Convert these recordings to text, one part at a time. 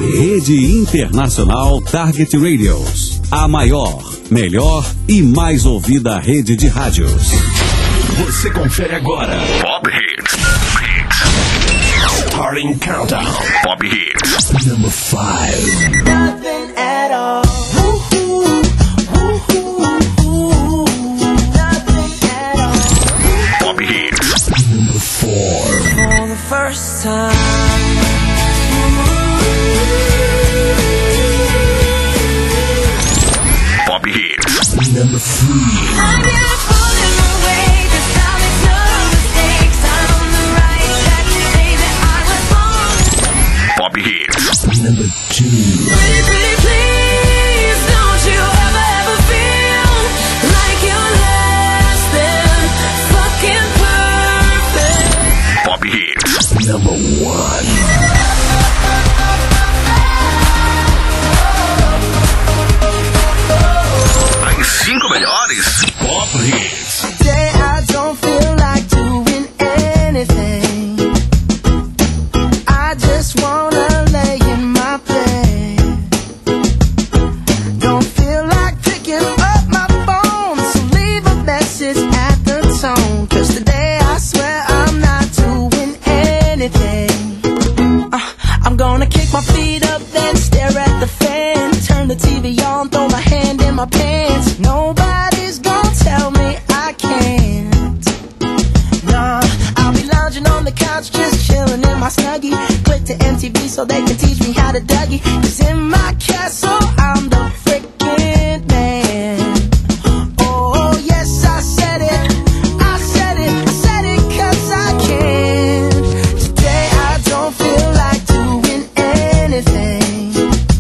Rede Internacional Target Radios. A maior, melhor e mais ouvida rede de rádios. Você confere agora. Pop Hits. Starting Countdown. Pop Hits. Number 5. Nothing at all. Pop Hits. Number 4. For the first time. Pop Hits. Number 3. I'm gonna pull him away. This time it's no mistakes. I'm on the right track to say that I was wrong. Pop Hits. Number 2. Pretty, pretty, please, don't you ever feel like you're less than fucking perfect. Pop Hits. Number 1. As 5 melhores Pop Hits. Today I don't feel like doing anything. I just wanna lay in my bed. Don't feel like picking up my phone, so leave a message at the tone. 'Cause today I swear I'm not doing anything. I'm gonna kick my feet up, then stare at the fan. Turn the TV on, throw my hand in my pants. Nobody's gonna tell me I can't. Nah, I'll be lounging on the couch, just chilling in my Snuggie. Click to MTV so they can teach me how to Dougie. 'Cause in my castle, I'm the freaking man. Oh, yes, I said it. I said it. I said it 'cause I can. Today I don't feel like doing anything.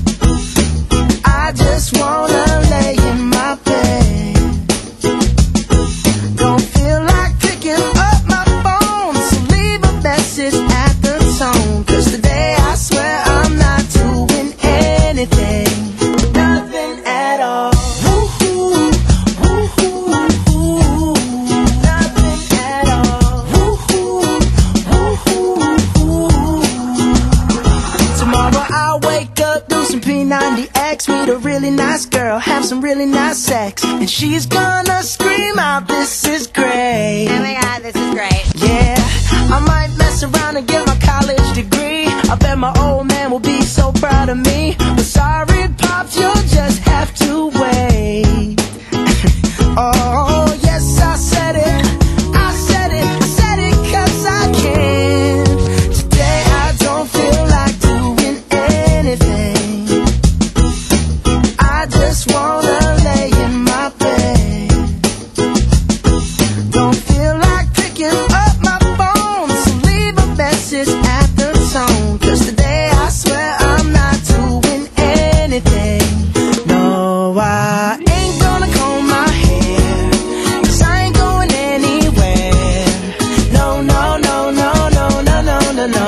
I just wanna lay in my bed. Don't feel like picking up my phone, so leave a message at the tone. 'Cause today I swear I'm not doing anything. Nothing at all. Woo-hoo, woo-hoo, woo-hoo. Nothing at all. Woo-hoo, woo-hoo, woo-hoo. Tomorrow I'll wake up, do some P90X, meet a really nice girl, have some really nice sex, and she's gonna scream out, "This is great." Oh my god, this is great. Yeah, I might mess around and get my college degree. I bet my old man will be so proud of me. But sorry, Pops, you'll just have to wait. Oh, yes, I said it. I said it. I said it 'cause I can. Today I don't feel like doing anything. I just wanna lay in my bed. Don't feel like picking up my phone, so leave a message at the tone. 'Cause today I swear I'm not doing anything. No, I ain't gonna comb my hair, 'cause I ain't going anywhere. No, no, no, no, no, no, no, no, no.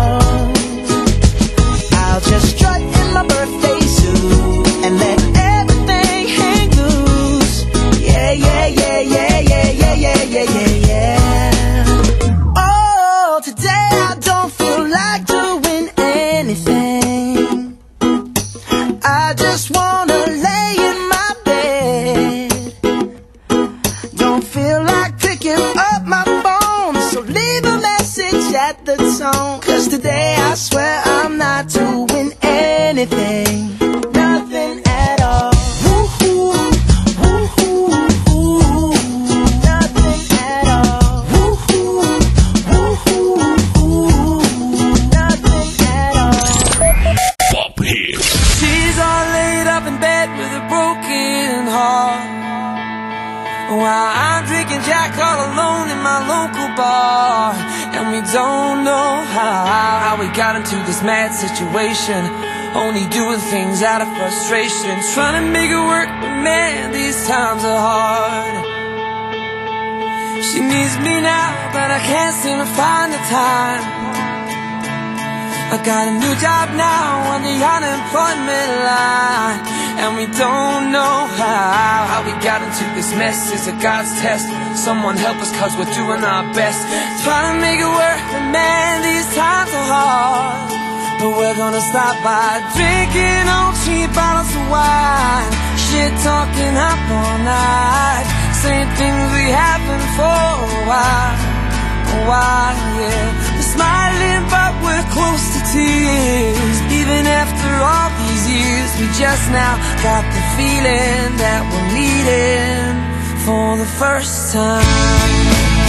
I'll just strut in my birthday suit and let everything hang loose. Yeah, yeah, yeah, yeah, yeah, yeah, yeah, yeah, yeah, yeah. Oh, today I don't feel like doing anything. I just wanna lay in my bed. Don't feel like picking up my phone, so leave a message at the tone. 'Cause today I swear I'm not doing anything. Nothing at all. Woo-hoo, woo-hoo, woo-hoo. Nothing at all. Woo-hoo, woo-hoo, woo-hoo. Nothing at all. Pop Hits. She's all laid up in bed with a broken heart, while I'm drinking Jack all alone in my local bar. And we don't know how we got into this mad situation, only doing things out of frustration, trying to make it work, but man, these times are hard. She needs me now, but I can't seem to find the time. I got a new job now on the unemployment line, and we don't know how we got into this mess. Is it God's test? Someone help us, 'cause we're doing our best, trying to make it work, but man, these times are hard. But we're gonna stop by drinking on cheap bottles of wine, shit talking up all night, saying things we haven't for a while, yeah. We're smiling but we're close to tears. Even after all these years, we just now got the feeling that we're meeting for the first time.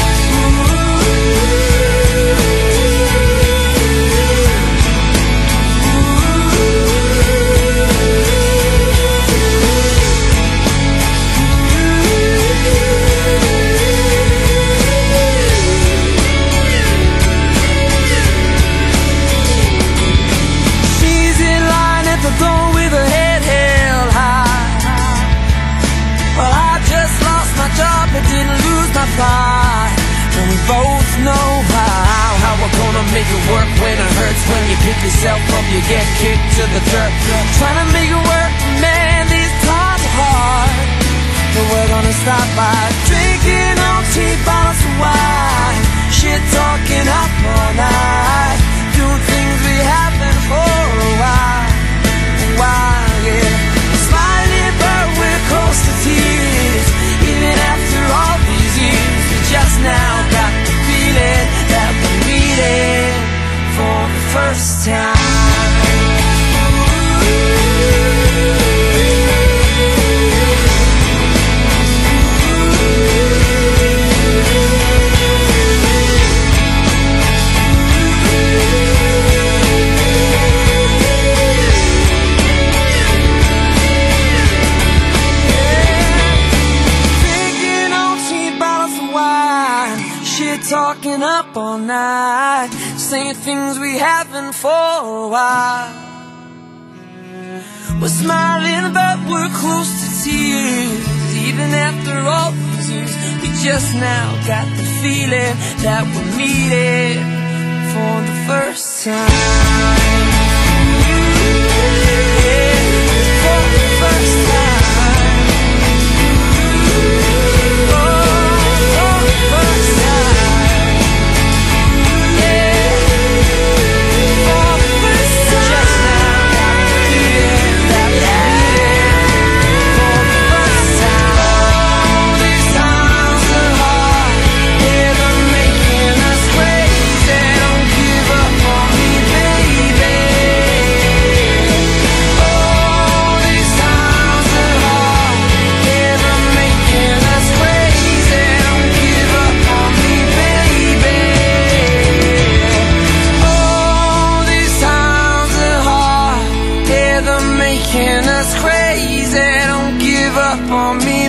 Door with her head held high. Well, I just lost my job but didn't lose my pride. And we both know how we're gonna make it work when it hurts. When you pick yourself up, you get kicked to the dirt. Trying to make it work, man, these times are hard. But we're gonna stop by drinking on cheap bottles of wine, shit talking up all night, doing things we haven't for a while, yeah. Smiling but we're close to tears. Even after all these years, we just now got the feeling that we're meeting for the first time. Talking up all night, saying things we haven't for a while. We're smiling but we're close to tears. Even after all these years, we just now got the feeling that we're meeting for the first time. Yeah, for the first time. On me,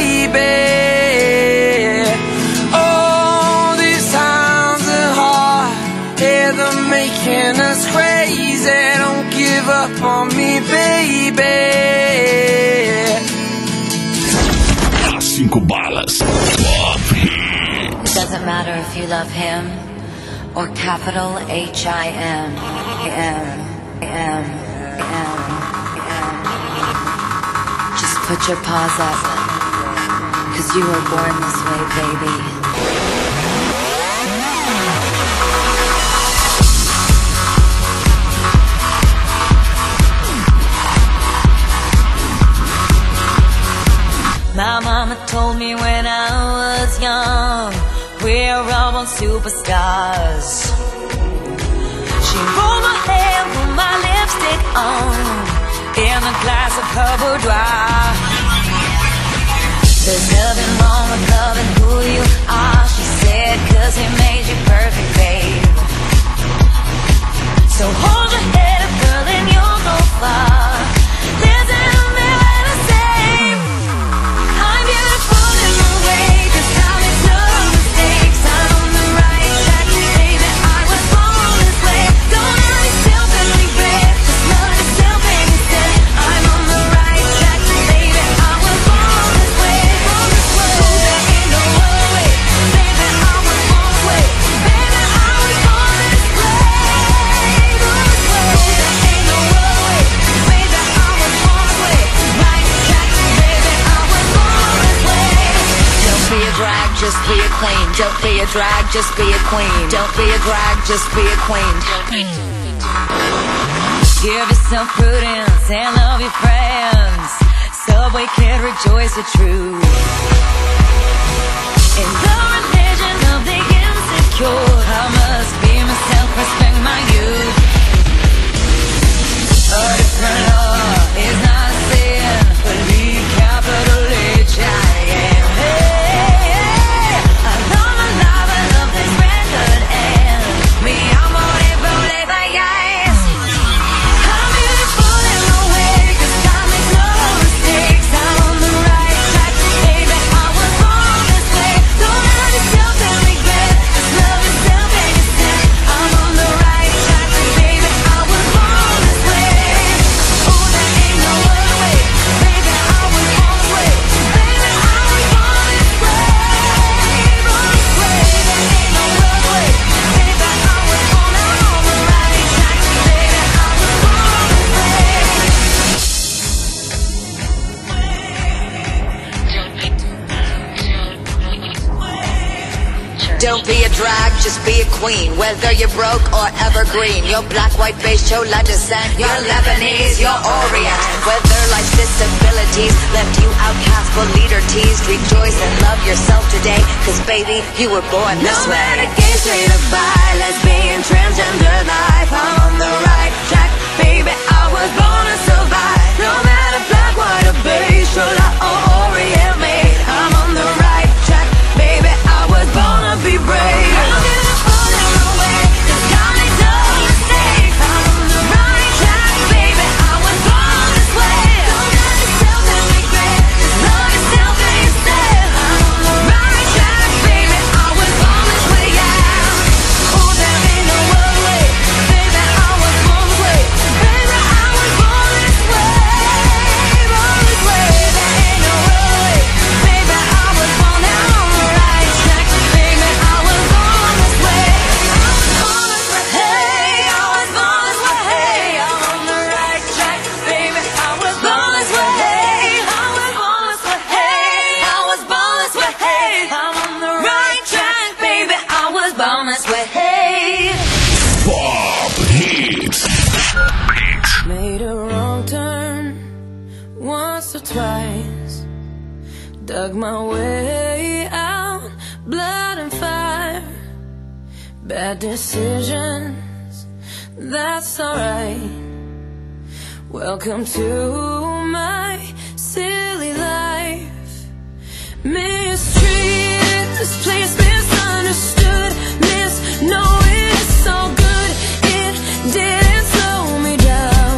baby. Oh, these times are hard. Yeah, they're making us crazy. Don't give up on me, baby. As 5 balas. Doesn't matter if you love him or capital H-I-M. Put your paws up, 'cause you were born this way, baby. My mama told me when I was young, we're all born superstars. She rolled my hair, put my lipstick on, in a glass of her boudoir. There's nothing wrong with loving who you are, she said, 'cause he made you perfect, babe. So hold your head up, girl, and you'll go far. Listen to me when I say I'm beautiful in my way, 'cause I make no mistakes. I'm on the right track, baby, I was born this way. Don't hurt yourself and regret, just love yourself and instead. I'm on the right track, baby, I was born this way, born this way. So there ain't no other way, baby, I was born this way. Baby, I was born this way, born this way. So there ain't no other way, baby, I was born this way. Right track, baby, I was born this way. Don't be a drag, just be a queen. Don't be a drag, just be a queen. Don't be a drag, just be a queen. Give yourself prudence and love your friends. Subway kid, rejoice the truth. In the religion of the insecure, I must be myself, respect my youth. A different law is not a sin. Believe capital H I am. Hey, hey, I love my life, I love this record and me, I'm on it, believe I guess. I'm beautiful in my way, 'cause time makes no mistakes. I'm on the right track, baby, I was born this way. Don't hurt yourself and regret, just love yourself and you said I'm on the right track, baby, I was born this way. Oh, there ain't no other way, baby, I was born this way. Baby, I was born this way, born this way. There ain't no other way, baby, I was born, I'm on the right track, baby, I was born this way. Don't be a drag, just be a queen. Whether you're broke or evergreen, you're black, white, beige, chola descent, you're Lebanese, you're Orient. Whether life's disabilities left you outcast but leader teased, rejoice and love yourself today, 'cause baby, you were born this No way. matter gay, straight or bi, lesbian, transgender life, I'm on the right track, baby, I was born to survive. No matter black, white or beige, chola or Orient made, I'm on the right track, baby, I was born to be brave. I'm beautiful in my way, 'cause God makes no mistakes. I'm on the right track, baby, I was born this way. Don't hurt yourself and regret, just love yourself and you said I'm on the right track, baby, I was born this way, yeah. Oh, there ain't no other way, baby, I was born this way. Baby, I was born this way, born this way. There ain't no other way, baby, I was born, I'm on the right track, baby, I was born this way. I was born this way, hey, I was born this way, hey, I'm on the right track, baby, I was born this way, hey, I was born this way, hey, I was born this way, hey, I'm on the right track, baby, I was born this way, hey. Pop Hits. Made a wrong turn once or twice. Dug my way out, blood and fire. Bad decisions, that's alright. Welcome to my silly life. Mistreated, this place misunderstood. Knowing it's so good, it didn't slow me down.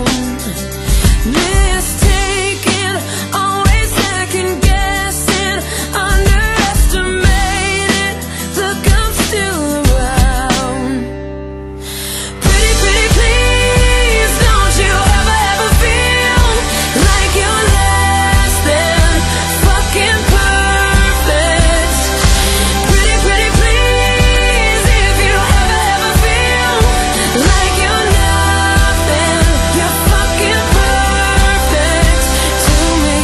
Mistaken, always second guessing, underestimated. Look, I'm still around. Pretty, pretty, please, don't you ever feel like you're less than fucking perfect. Pretty, pretty, please, if you ever feel like you're nothing, you're fucking perfect to me.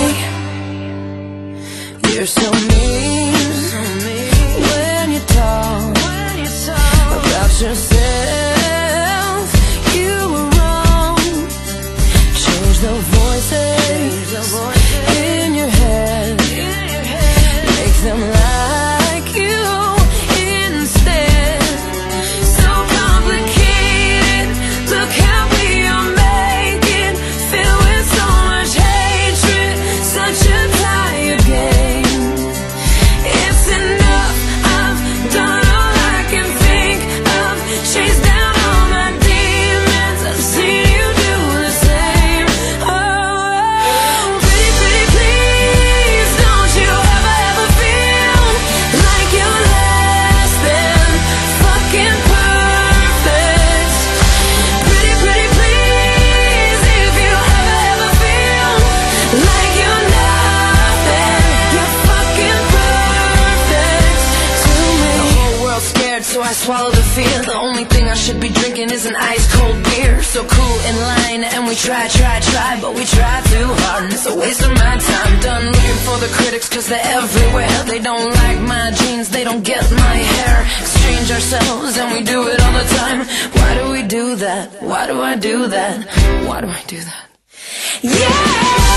You're so mean when you talk about yourself. You were wrong. Change the voices in your head. Make them like you instead. So complicated. Look how we are making. Filled with so much hatred. Such a tired game. It's enough. I've done all I can think of. Chased down all my demons. I've seen you do the same. Oh, pretty, pretty, please, don't you ever feel like you're less than fucking perfect. Pretty, pretty, please, if you ever feel like you're nothing, you're fucking perfect to me. The whole world's scared, so I swallow the fear. The only thing I should be drinking is an ice cold beer. So cool in line, and we try, but we try too hard, and it's a waste of my time. Done looking for the critics, 'cause they're everywhere. They don't like my jeans, they don't get my hair. Exchange ourselves, and we do it all the time. Why do we do that? that? Why do I do that? Why do I do that? Yeah!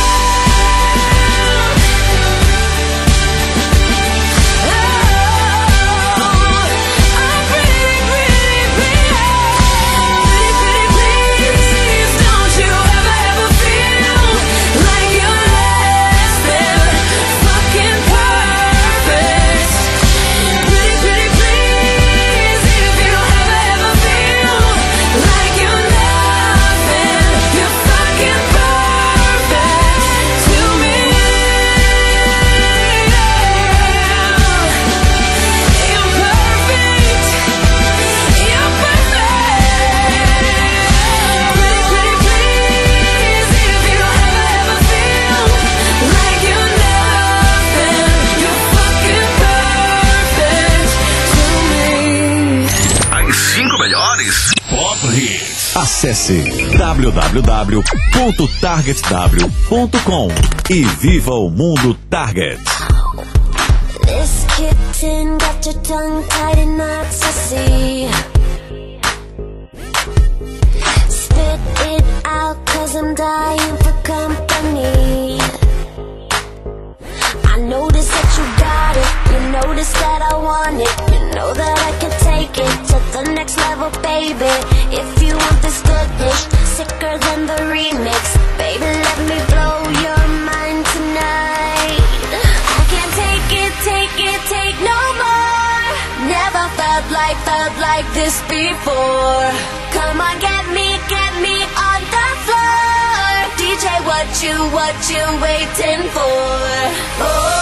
Acesse www.targetw.com e viva o mundo Target. This kitten got your tongue tied in knots, I see. Spit it out 'cause I'm dying for company. I notice that you got it, you notice that I want it. You know that I can take it to the next level, baby. If you want this goodness, sicker than the remix, baby, let me blow your mind tonight. I can't take it, take no more. Never felt like this before. Come on, get me on the floor. DJ, what you waiting for? Oh.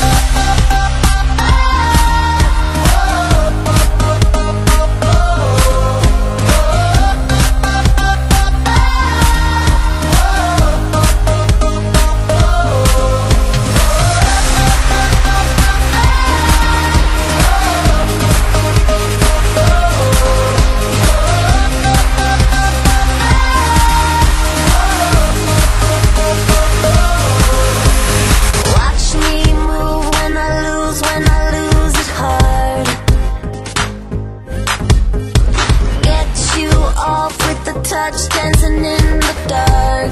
Touch dancing in the dark.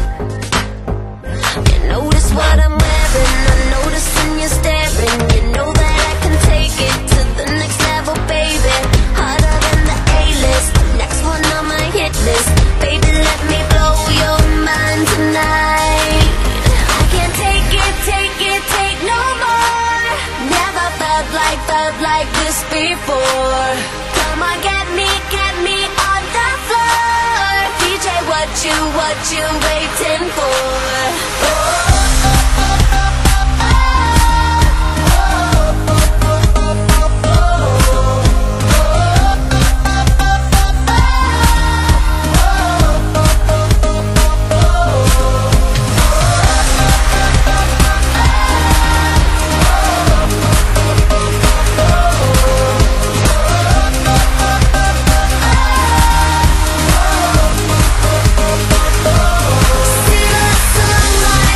You notice what I'm wearing, I'm noticing you staring. You know that I can take it to the next level, baby. Harder than the A-list, next one on my hit list. Baby, let me blow your mind tonight. I can't take it, take no more. Never felt like this before. Come on, get me on the floor. DJ, what you waiting for? Oh. See the sunlight.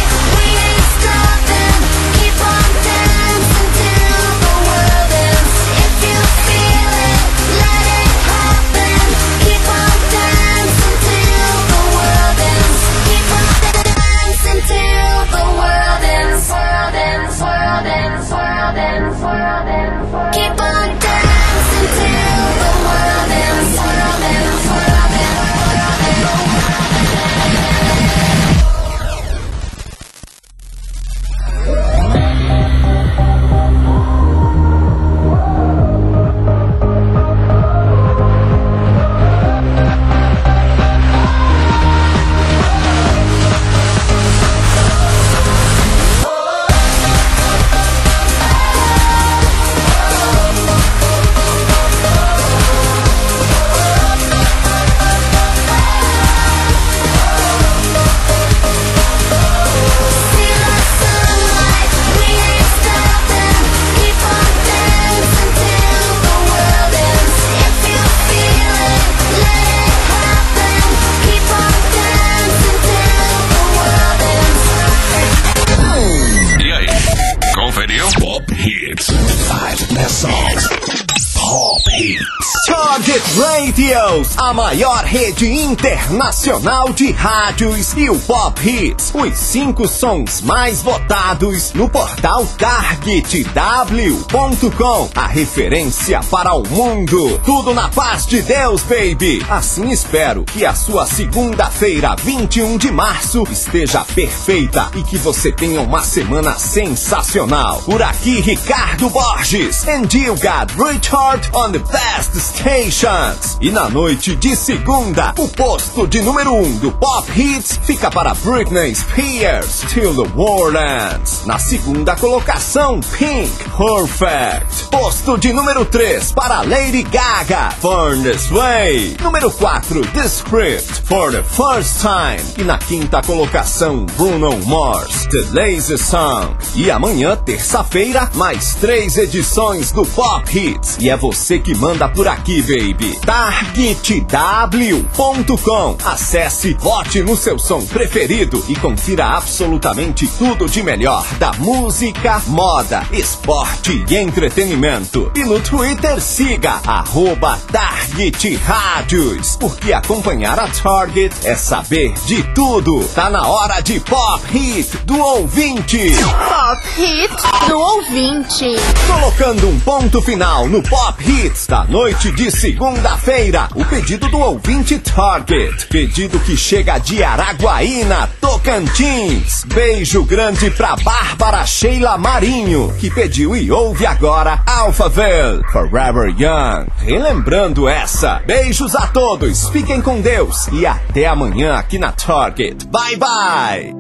Radios, a maior rede internacional de rádios e o Pop Hits, os 5 sons mais votados no portal TargetW.com, a referência para o mundo. Tudo na paz de Deus, baby. Assim espero que a sua segunda-feira, 21 de março, esteja perfeita e que você tenha uma semana sensacional. Por aqui, Ricardo Borges, and you got Richard on the best stations. E na noite de segunda, o posto de número 1 do Pop Hits fica para Britney Spears, Till the World Ends. Na segunda colocação, Pink, Perfect. Posto de número 3 para Lady Gaga, Born This Way. Número 4, The Script, For the First Time. E na quinta colocação, Bruno Mars, The Lazy Song. E amanhã, terça-feira, mais 3 edições do Pop Hits. E é você que manda por aqui, baby. TargetW.com. Acesse, vote no seu som preferido e confira absolutamente tudo de melhor da música, moda, esporte e entretenimento. E no Twitter siga @TargetRádios, porque acompanhar a Target é saber de tudo. Tá na hora de Pop Hit do ouvinte. Pop Hit do ouvinte. Colocando um ponto final no Pop Hits da noite de segunda-feira, o pedido do ouvinte Target. Pedido que chega de Araguaína, Tocantins. Beijo grande pra Bárbara Sheila Marinho, que pediu e ouve agora Alphaville, Forever Young. Relembrando essa. Beijos a todos, fiquem com Deus e até amanhã aqui na Target. Bye bye!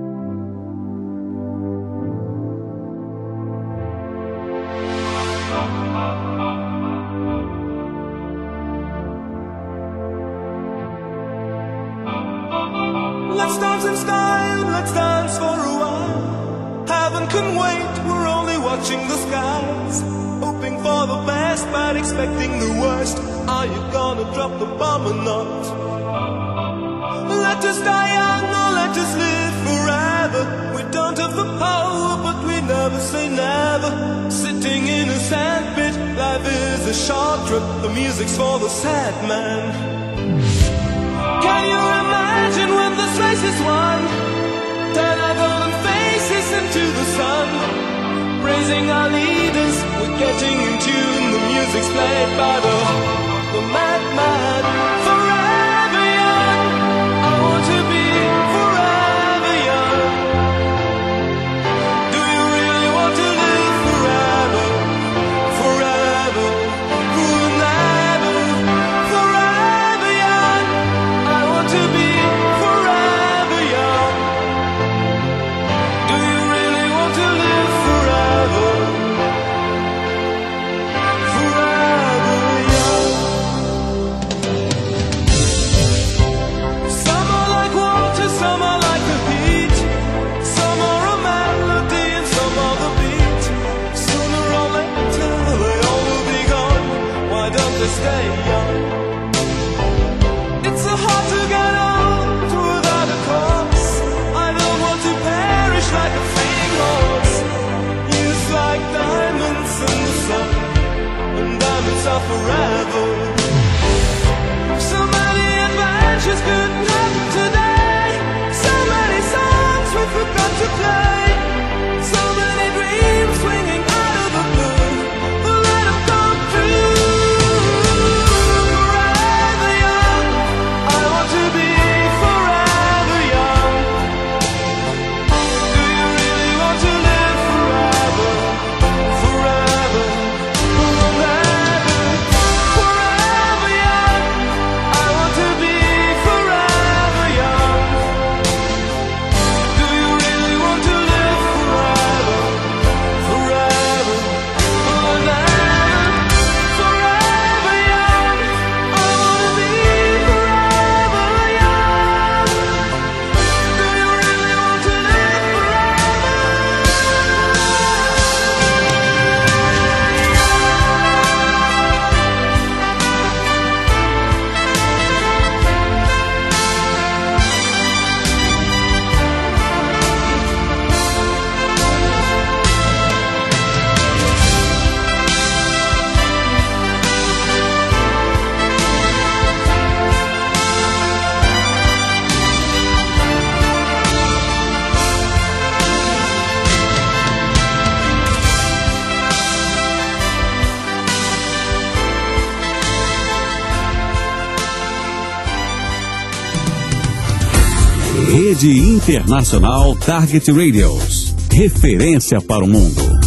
Let's dance in style, let's dance for a while. Heaven can wait, we're only watching the skies. Hoping for the best, but expecting the worst. Are you gonna drop the bomb or not? Let us die young or let us live forever. We don't have the power, but we never say never. Sitting in a sandpit, life is a short trip. The music's for the sad man. Can you imagine when this race is won? Turn our golden faces into the sun. Praising our leaders, we're getting in tune. The music's played by the madman. Forever young, I want to be forever young. Do you really want to live forever? Forever, never. Forever young, I want to be forever young. Do you really want to live forever? Forever young. Rede Internacional Target Radios. Referência para o mundo.